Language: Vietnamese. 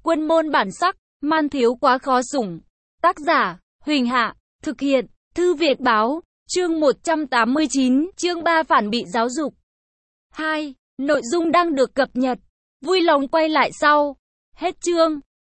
Quân môn bản sắc, man thiếu quá khó sủng. Tác giả, Huỳnh Hạ, thực hiện, Thư Việt Báo, chương 189, chương 3 phản bị giáo dục. 2. Nội dung đang được cập nhật. Vui lòng quay lại sau. Hết chương.